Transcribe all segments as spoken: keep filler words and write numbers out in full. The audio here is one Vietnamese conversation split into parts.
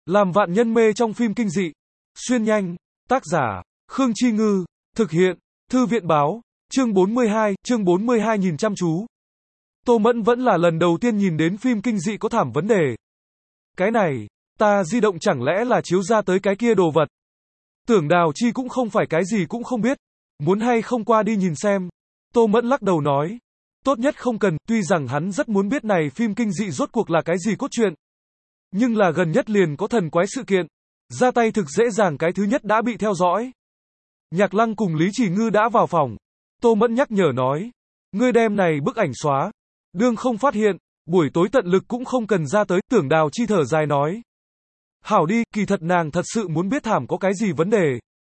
Làm vạn nhân mê trong phim kinh dị. Xuyên nhanh. Tác giả, Khương Chi Ngư. Thực hiện, Thư viện Báo. Chương bốn mươi hai, chương bốn mươi hai nhìn chăm chú. Tô Mẫn vẫn là lần đầu tiên nhìn đến phim kinh dị có thảm vấn đề. Cái này, ta di động chẳng lẽ là chiếu ra tới cái kia đồ vật. Tưởng Đào Chi cũng không phải cái gì cũng không biết. Muốn hay không qua đi nhìn xem. Tô Mẫn lắc đầu nói. Tốt nhất không cần, tuy rằng hắn rất muốn biết này phim kinh dị rốt cuộc là cái gì cốt truyện. Nhưng là gần nhất liền có thần quái sự kiện. Ra tay thực dễ dàng cái thứ nhất đã bị theo dõi. Nhạc Lăng cùng Lý Chỉ Ngư đã vào phòng. Tô Mẫn nhắc nhở nói. Ngươi đem này bức ảnh xóa. Đương không phát hiện, buổi tối tận lực cũng không cần ra tới. Tưởng Đào Chi thở dài nói. Hảo đi, kỳ thật nàng thật sự muốn biết thảm có cái gì vấn đề.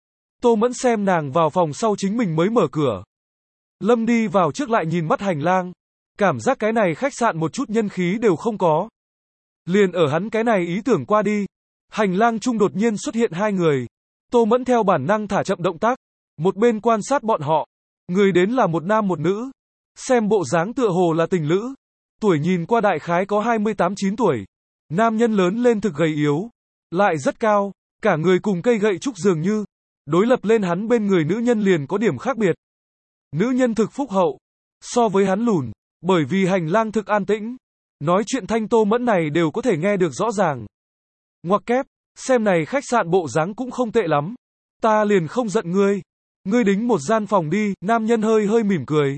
Tô Mẫn xem nàng vào phòng sau chính mình mới mở cửa. Lâm đi vào trước lại nhìn mắt hành lang. Cảm giác cái này khách sạn một chút nhân khí đều không có. Liền ở hắn cái này ý tưởng qua đi. Hành lang chung đột nhiên xuất hiện hai người. Tô Mẫn theo bản năng thả chậm động tác. Một bên quan sát bọn họ. Người đến là một nam một nữ. Xem bộ dáng tựa hồ là tình lữ. Tuổi nhìn qua đại khái có hai mươi tám chín tuổi. Nam nhân lớn lên thực gầy yếu. Lại rất cao. Cả người cùng cây gậy trúc dường như. Đối lập lên hắn bên người nữ nhân liền có điểm khác biệt. Nữ nhân thực phúc hậu. So với hắn lùn. Bởi vì hành lang thực an tĩnh. Nói chuyện thanh Tô Mẫn này đều có thể nghe được rõ ràng. Ngoặc kép. Xem này khách sạn bộ dáng cũng không tệ lắm. Ta liền không giận ngươi. Ngươi đính một gian phòng đi. Nam nhân hơi hơi mỉm cười.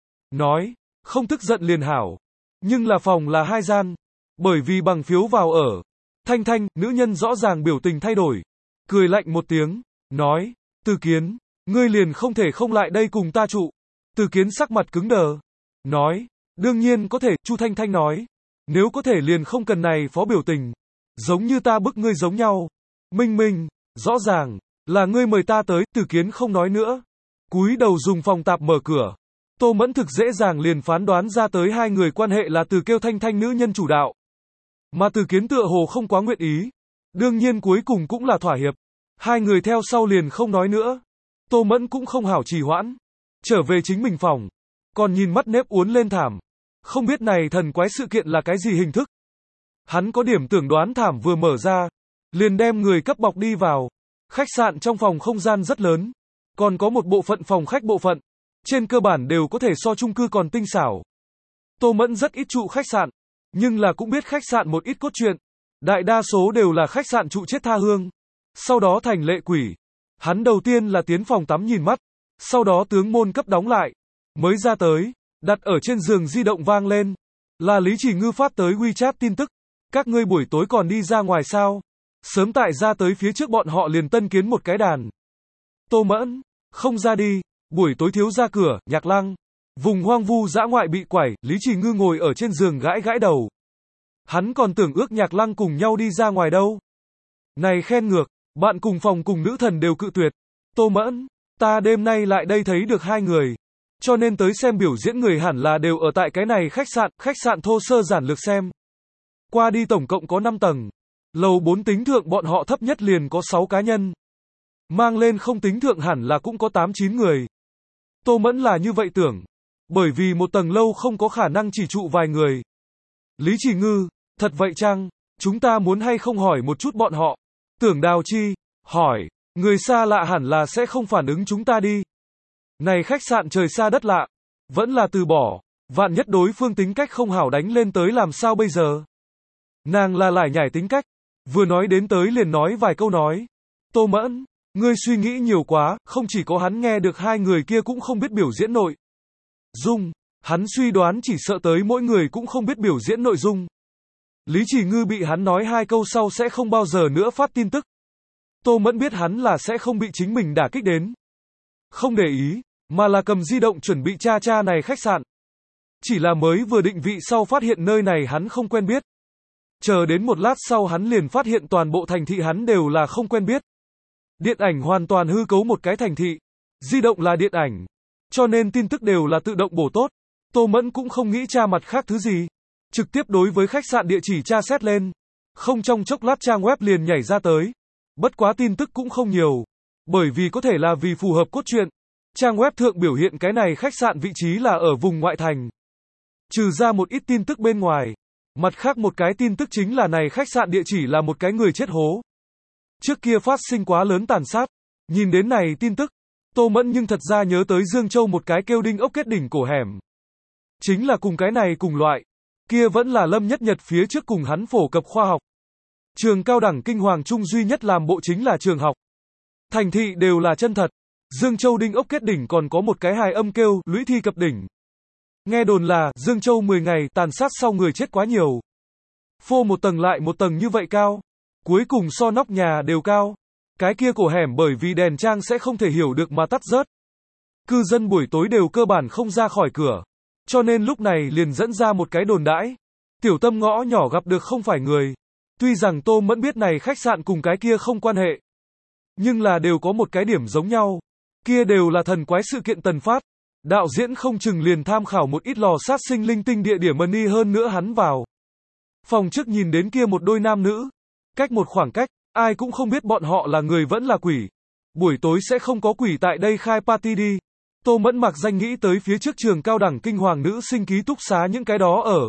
Nói. Không tức giận liền hảo. Nhưng là phòng là hai gian. Bởi vì bằng phiếu vào ở. Thanh Thanh, nữ nhân rõ ràng biểu tình thay đổi. Cười lạnh một tiếng. Nói. Từ Kiến. Ngươi liền không thể không lại đây cùng ta trụ. Từ Kiến sắc mặt cứng đờ. Nói. Đương nhiên có thể, Chu Thanh Thanh nói. Nếu có thể liền không cần này phó biểu tình. Giống như ta bức ngươi giống nhau. Minh Minh. Rõ ràng. Là ngươi mời ta tới, Từ Kiến không nói nữa. Cúi đầu dùng phòng tạp mở cửa. Tô Mẫn thực dễ dàng liền phán đoán ra tới hai người quan hệ là từ kêu Thanh Thanh nữ nhân chủ đạo. Mà Từ Kiến tựa hồ không quá nguyện ý. Đương nhiên cuối cùng cũng là thỏa hiệp. Hai người theo sau liền không nói nữa. Tô Mẫn cũng không hảo trì hoãn. Trở về chính mình phòng. Còn nhìn mắt nếp uốn lên thảm. Không biết này thần quái sự kiện là cái gì hình thức. Hắn có điểm tưởng đoán thảm vừa mở ra. Liền đem người cấp bọc đi vào. Khách sạn trong phòng không gian rất lớn. Còn có một bộ phận phòng khách bộ phận. Trên cơ bản đều có thể so chung cư còn tinh xảo. Tô Mẫn rất ít trụ khách sạn. Nhưng là cũng biết khách sạn một ít cốt truyện. Đại đa số đều là khách sạn trụ chết tha hương. Sau đó thành lệ quỷ. Hắn đầu tiên là tiến phòng tắm nhìn mắt. Sau đó tướng môn cấp đóng lại. Mới ra tới. Đặt ở trên giường di động vang lên. Là Lý Chỉ Ngư phát tới WeChat tin tức. Các ngươi buổi tối còn đi ra ngoài sao? Sớm tại ra tới phía trước bọn họ liền tân kiến một cái đàn. Tô Mẫn. Không ra đi. Buổi tối thiếu ra cửa, Nhạc Lăng. Vùng hoang vu dã ngoại bị quẩy, Lý Chỉ Ngư ngồi ở trên giường gãi gãi đầu. Hắn còn tưởng ước Nhạc Lăng cùng nhau đi ra ngoài đâu. Này khen ngược, bạn cùng phòng cùng nữ thần đều cự tuyệt. Tô Mẫn, ta đêm nay lại đây thấy được hai người. Cho nên tới xem biểu diễn người hẳn là đều ở tại cái này khách sạn, khách sạn thô sơ giản lược xem. Qua đi tổng cộng có năm tầng. Lầu bốn tính thượng bọn họ thấp nhất liền có sáu cá nhân. Mang lên không tính thượng hẳn là cũng có tám chín người. Tô Mẫn là như vậy tưởng. Bởi vì một tầng lâu không có khả năng chỉ trụ vài người. Lý Chỉ Ngư, thật vậy chăng? Chúng ta muốn hay không hỏi một chút bọn họ? Tưởng Đào Chi, hỏi, người xa lạ hẳn là sẽ không phản ứng chúng ta đi. Này khách sạn trời xa đất lạ, vẫn là từ bỏ, vạn nhất đối phương tính cách không hảo đánh lên tới làm sao bây giờ? Nàng là lải nhải tính cách, vừa nói đến tới liền nói vài câu nói. Tô Mẫn, ngươi suy nghĩ nhiều quá, không chỉ có hắn nghe được hai người kia cũng không biết biểu diễn nội dung, hắn suy đoán chỉ sợ tới mỗi người cũng không biết biểu diễn nội dung. Lý Chỉ Ngư bị hắn nói hai câu sau sẽ không bao giờ nữa phát tin tức. Tô Mẫn biết hắn là sẽ không bị chính mình đả kích đến. Không để ý, mà là cầm di động chuẩn bị tra tra này khách sạn. Chỉ là mới vừa định vị sau phát hiện nơi này hắn không quen biết. Chờ đến một lát sau hắn liền phát hiện toàn bộ thành thị hắn đều là không quen biết. Điện ảnh hoàn toàn hư cấu một cái thành thị. Di động là điện ảnh. Cho nên tin tức đều là tự động bổ tốt. Tô Mẫn cũng không nghĩ tra mặt khác thứ gì. Trực tiếp đối với khách sạn địa chỉ tra xét lên. Không trong chốc lát trang web liền nhảy ra tới. Bất quá tin tức cũng không nhiều. Bởi vì có thể là vì phù hợp cốt truyện. Trang web thượng biểu hiện cái này khách sạn vị trí là ở vùng ngoại thành. Trừ ra một ít tin tức bên ngoài. Mặt khác một cái tin tức chính là này khách sạn địa chỉ là một cái người chết hố. Trước kia phát sinh quá lớn tàn sát. Nhìn đến này tin tức, Tô Mẫn nhưng thật ra nhớ tới Dương Châu một cái kêu đinh ốc kết đỉnh cổ hẻm. Chính là cùng cái này cùng loại. Kia vẫn là Lâm Nhất Nhật phía trước cùng hắn phổ cập khoa học. Trường cao đẳng kinh hoàng trung duy nhất làm bộ chính là trường học. Thành thị đều là chân thật. Dương Châu đinh ốc kết đỉnh còn có một cái hài âm kêu lũy thi cập đỉnh. Nghe đồn là Dương Châu mười ngày tàn sát sau người chết quá nhiều. Phô một tầng lại một tầng như vậy cao. Cuối cùng so nóc nhà đều cao. Cái kia cổ hẻm bởi vì đèn trang sẽ không thể hiểu được mà tắt rớt. Cư dân buổi tối đều cơ bản không ra khỏi cửa. Cho nên lúc này liền dẫn ra một cái đồn đãi. Tiểu Tâm ngõ nhỏ gặp được không phải người. Tuy rằng Tô Mẫn biết này khách sạn cùng cái kia không quan hệ. Nhưng là đều có một cái điểm giống nhau. Kia đều là thần quái sự kiện tần phát. Đạo diễn không chừng liền tham khảo một ít lò sát sinh linh tinh địa điểm money hơn nữa hắn vào. Phòng trước nhìn đến kia một đôi nam nữ. Cách một khoảng cách, ai cũng không biết bọn họ là người vẫn là quỷ. Buổi tối sẽ không có quỷ tại đây khai party đi. Tô Mẫn mặc danh nghĩ tới phía trước trường cao đẳng kinh hoàng nữ sinh ký túc xá những cái đó ở.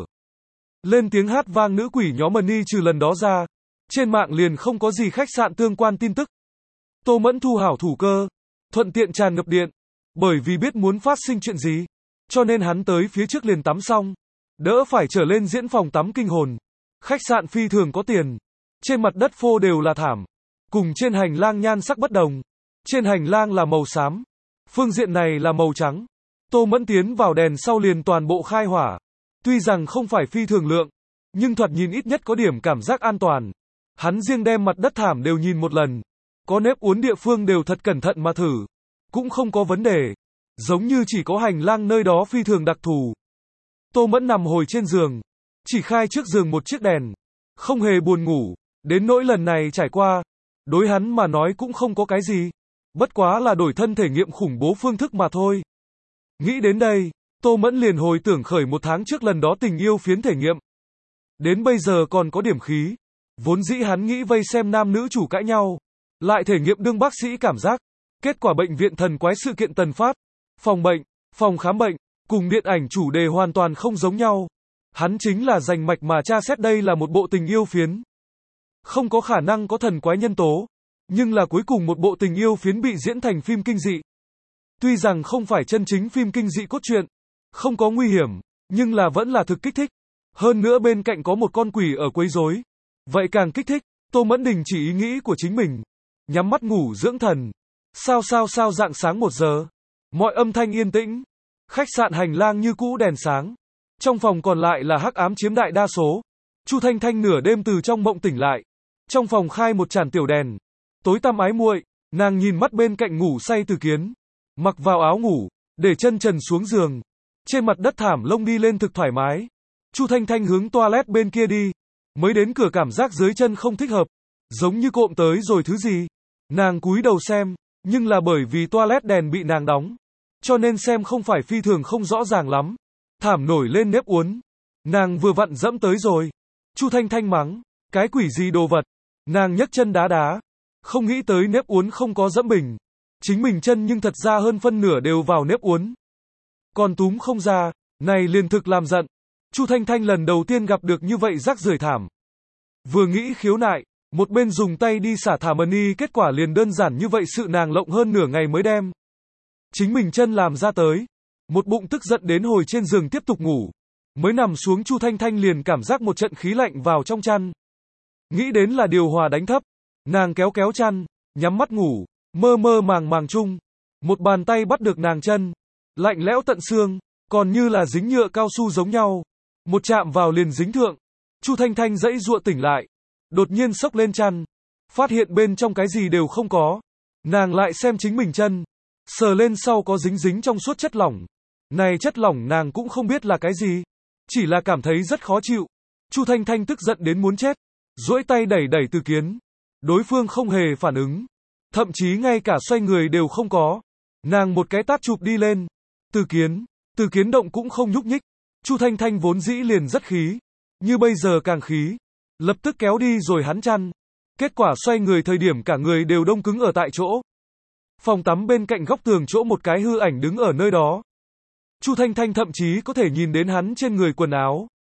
Lên tiếng hát vang nữ quỷ nhóm money trừ lần đó ra. Trên mạng liền không có gì khách sạn tương quan tin tức. Tô Mẫn thu hảo thủ cơ. Thuận tiện tràn ngập điện. Bởi vì biết muốn phát sinh chuyện gì. Cho nên hắn tới phía trước liền tắm xong. Đỡ phải trở lên diễn phòng tắm kinh hồn. Khách sạn phi thường có tiền. Trên mặt đất phô đều là thảm. Cùng trên hành lang nhan sắc bất đồng. Trên hành lang là màu xám. Phương diện này là màu trắng. Tô Mẫn tiến vào đèn sau liền toàn bộ khai hỏa. Tuy rằng không phải phi thường lượng. Nhưng thoạt nhìn ít nhất có điểm cảm giác an toàn. Hắn riêng đem mặt đất thảm đều nhìn một lần. Có nếp uốn địa phương đều thật cẩn thận mà thử. Cũng không có vấn đề. Giống như chỉ có hành lang nơi đó phi thường đặc thù. Tô Mẫn nằm hồi trên giường. Chỉ khai trước giường một chiếc đèn. Không hề buồn ngủ. Đến nỗi lần này trải qua. Đối hắn mà nói cũng không có cái gì. Bất quá là đổi thân thể nghiệm khủng bố phương thức mà thôi. Nghĩ đến đây, Tô Mẫn liền hồi tưởng khởi một tháng trước lần đó tình yêu phiến thể nghiệm. Đến bây giờ còn có điểm khí. Vốn dĩ hắn nghĩ vây xem nam nữ chủ cãi nhau. Lại thể nghiệm đương bác sĩ cảm giác. Kết quả bệnh viện thần quái sự kiện tần phát. Phòng bệnh, phòng khám bệnh, cùng điện ảnh chủ đề hoàn toàn không giống nhau. Hắn chính là rành mạch mà tra xét đây là một bộ tình yêu phiến. Không có khả năng có thần quái nhân tố. Nhưng là cuối cùng một bộ tình yêu phiến bị diễn thành phim kinh dị. Tuy rằng không phải chân chính phim kinh dị cốt truyện. Không có nguy hiểm. Nhưng là vẫn là thực kích thích. Hơn nữa bên cạnh có một con quỷ ở quấy rối. Vậy càng kích thích. Tô Mẫn đình chỉ ý nghĩ của chính mình. Nhắm mắt ngủ dưỡng thần. Sao sao sao rạng sáng một giờ. Mọi âm thanh yên tĩnh. Khách sạn hành lang như cũ đèn sáng. Trong phòng còn lại là hắc ám chiếm đại đa số. Chu Thanh Thanh nửa đêm từ trong mộng tỉnh lại. Trong phòng khai một tràn tiểu đèn. Tối tăm ái muội, nàng nhìn mắt bên cạnh ngủ say Từ Kiến. Mặc vào áo ngủ, để chân trần xuống giường. Trên mặt đất thảm lông đi lên thực thoải mái. Chu Thanh Thanh hướng toilet bên kia đi. Mới đến cửa cảm giác dưới chân không thích hợp. Giống như cộm tới rồi thứ gì. Nàng cúi đầu xem, nhưng là bởi vì toilet đèn bị nàng đóng. Cho nên xem không phải phi thường không rõ ràng lắm. Thảm nổi lên nếp uốn. Nàng vừa vặn dẫm tới rồi. Chu Thanh Thanh mắng, cái quỷ gì đồ vật. Nàng nhấc chân đá đá. Không nghĩ tới nếp uốn không có dẫm bình. Chính mình chân nhưng thật ra hơn phân nửa đều vào nếp uốn. Còn túm không ra, này liền thực làm giận. Chu Thanh Thanh lần đầu tiên gặp được như vậy rác rưởi thảm. Vừa nghĩ khiếu nại, một bên dùng tay đi xả thả money, kết quả liền đơn giản như vậy sự nàng lộng hơn nửa ngày mới đem. Chính mình chân làm ra tới. Một bụng tức giận đến hồi trên giường tiếp tục ngủ. Mới nằm xuống Chu Thanh Thanh liền cảm giác một trận khí lạnh vào trong chăn. Nghĩ đến là điều hòa đánh thấp. Nàng kéo kéo chăn, nhắm mắt ngủ, mơ mơ màng màng chung. Một bàn tay bắt được nàng chân. Lạnh lẽo tận xương, còn như là dính nhựa cao su giống nhau. Một chạm vào liền dính thượng. Chu Thanh Thanh dãy dụa tỉnh lại. Đột nhiên xốc lên chăn. Phát hiện bên trong cái gì đều không có. Nàng lại xem chính mình chân. Sờ lên sau có dính dính trong suốt chất lỏng. Này chất lỏng nàng cũng không biết là cái gì. Chỉ là cảm thấy rất khó chịu. Chu Thanh Thanh tức giận đến muốn chết. Duỗi tay đẩy đẩy Từ Kiến. Đối phương không hề phản ứng. Thậm chí ngay cả xoay người đều không có. Nàng một cái tát chụp đi lên. Từ Kiến. Từ Kiến động cũng không nhúc nhích. Chu Thanh Thanh vốn dĩ liền rất khí. Như bây giờ càng khí. Lập tức kéo đi rồi hắn chăn. Kết quả xoay người thời điểm cả người đều đông cứng ở tại chỗ. Phòng tắm bên cạnh góc tường chỗ một cái hư ảnh đứng ở nơi đó. Chu Thanh Thanh thậm chí có thể nhìn đến hắn trên người quần áo.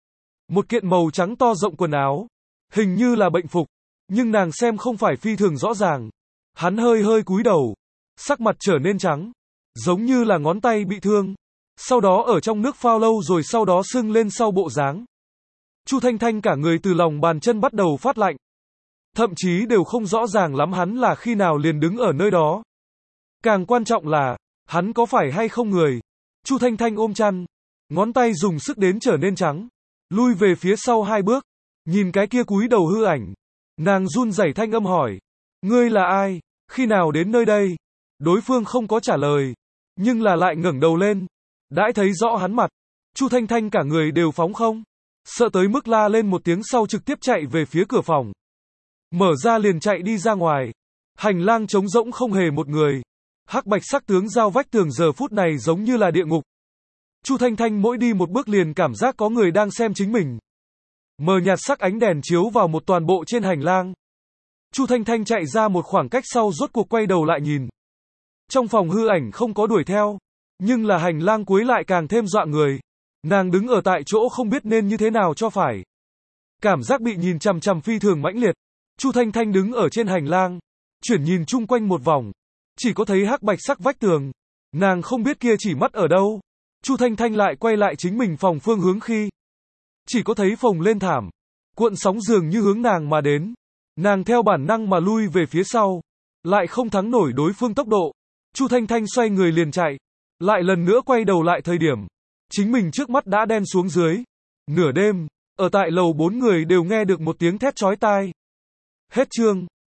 Một kiện màu trắng to rộng quần áo. Hình như là bệnh phục. Nhưng nàng xem không phải phi thường rõ ràng. Hắn hơi hơi cúi đầu. Sắc mặt trở nên trắng. Giống như là ngón tay bị thương. Sau đó ở trong nước phao lâu rồi sau đó sưng lên sau bộ dáng. Chu Thanh Thanh cả người từ lòng bàn chân bắt đầu phát lạnh. Thậm chí đều không rõ ràng lắm hắn là khi nào liền đứng ở nơi đó. Càng quan trọng là, hắn có phải hay không người. Chu Thanh Thanh ôm chăn. Ngón tay dùng sức đến trở nên trắng. Lui về phía sau hai bước. Nhìn cái kia cúi đầu hư ảnh. Nàng run rẩy thanh âm hỏi. Ngươi là ai? Khi nào đến nơi đây? Đối phương không có trả lời. Nhưng là lại ngẩng đầu lên. Đãi thấy rõ hắn mặt. Chu Thanh Thanh cả người đều phóng không. Sợ tới mức la lên một tiếng sau trực tiếp chạy về phía cửa phòng. Mở ra liền chạy đi ra ngoài. Hành lang trống rỗng không hề một người. Hắc bạch sắc tướng giao vách tường giờ phút này giống như là địa ngục. Chu Thanh Thanh mỗi đi một bước liền cảm giác có người đang xem chính mình. Mờ nhạt sắc ánh đèn chiếu vào một toàn bộ trên hành lang. Chu Thanh Thanh chạy ra một khoảng cách sau rốt cuộc quay đầu lại nhìn. Trong phòng hư ảnh không có đuổi theo. Nhưng là hành lang cuối lại càng thêm dọa người. Nàng đứng ở tại chỗ không biết nên như thế nào cho phải. Cảm giác bị nhìn chằm chằm phi thường mãnh liệt. Chu Thanh Thanh đứng ở trên hành lang. Chuyển nhìn chung quanh một vòng. Chỉ có thấy hắc bạch sắc vách tường. Nàng không biết kia chỉ mắt ở đâu. Chu Thanh Thanh lại quay lại chính mình phòng phương hướng khi. Chỉ có thấy phồng lên thảm. Cuộn sóng dường như hướng nàng mà đến. Nàng theo bản năng mà lui về phía sau. Lại không thắng nổi đối phương tốc độ. Chu Thanh Thanh xoay người liền chạy. Lại lần nữa quay đầu lại thời điểm. Chính mình trước mắt đã đen xuống dưới. Nửa đêm, ở tại lầu bốn người đều nghe được một tiếng thét chói tai. Hết chương.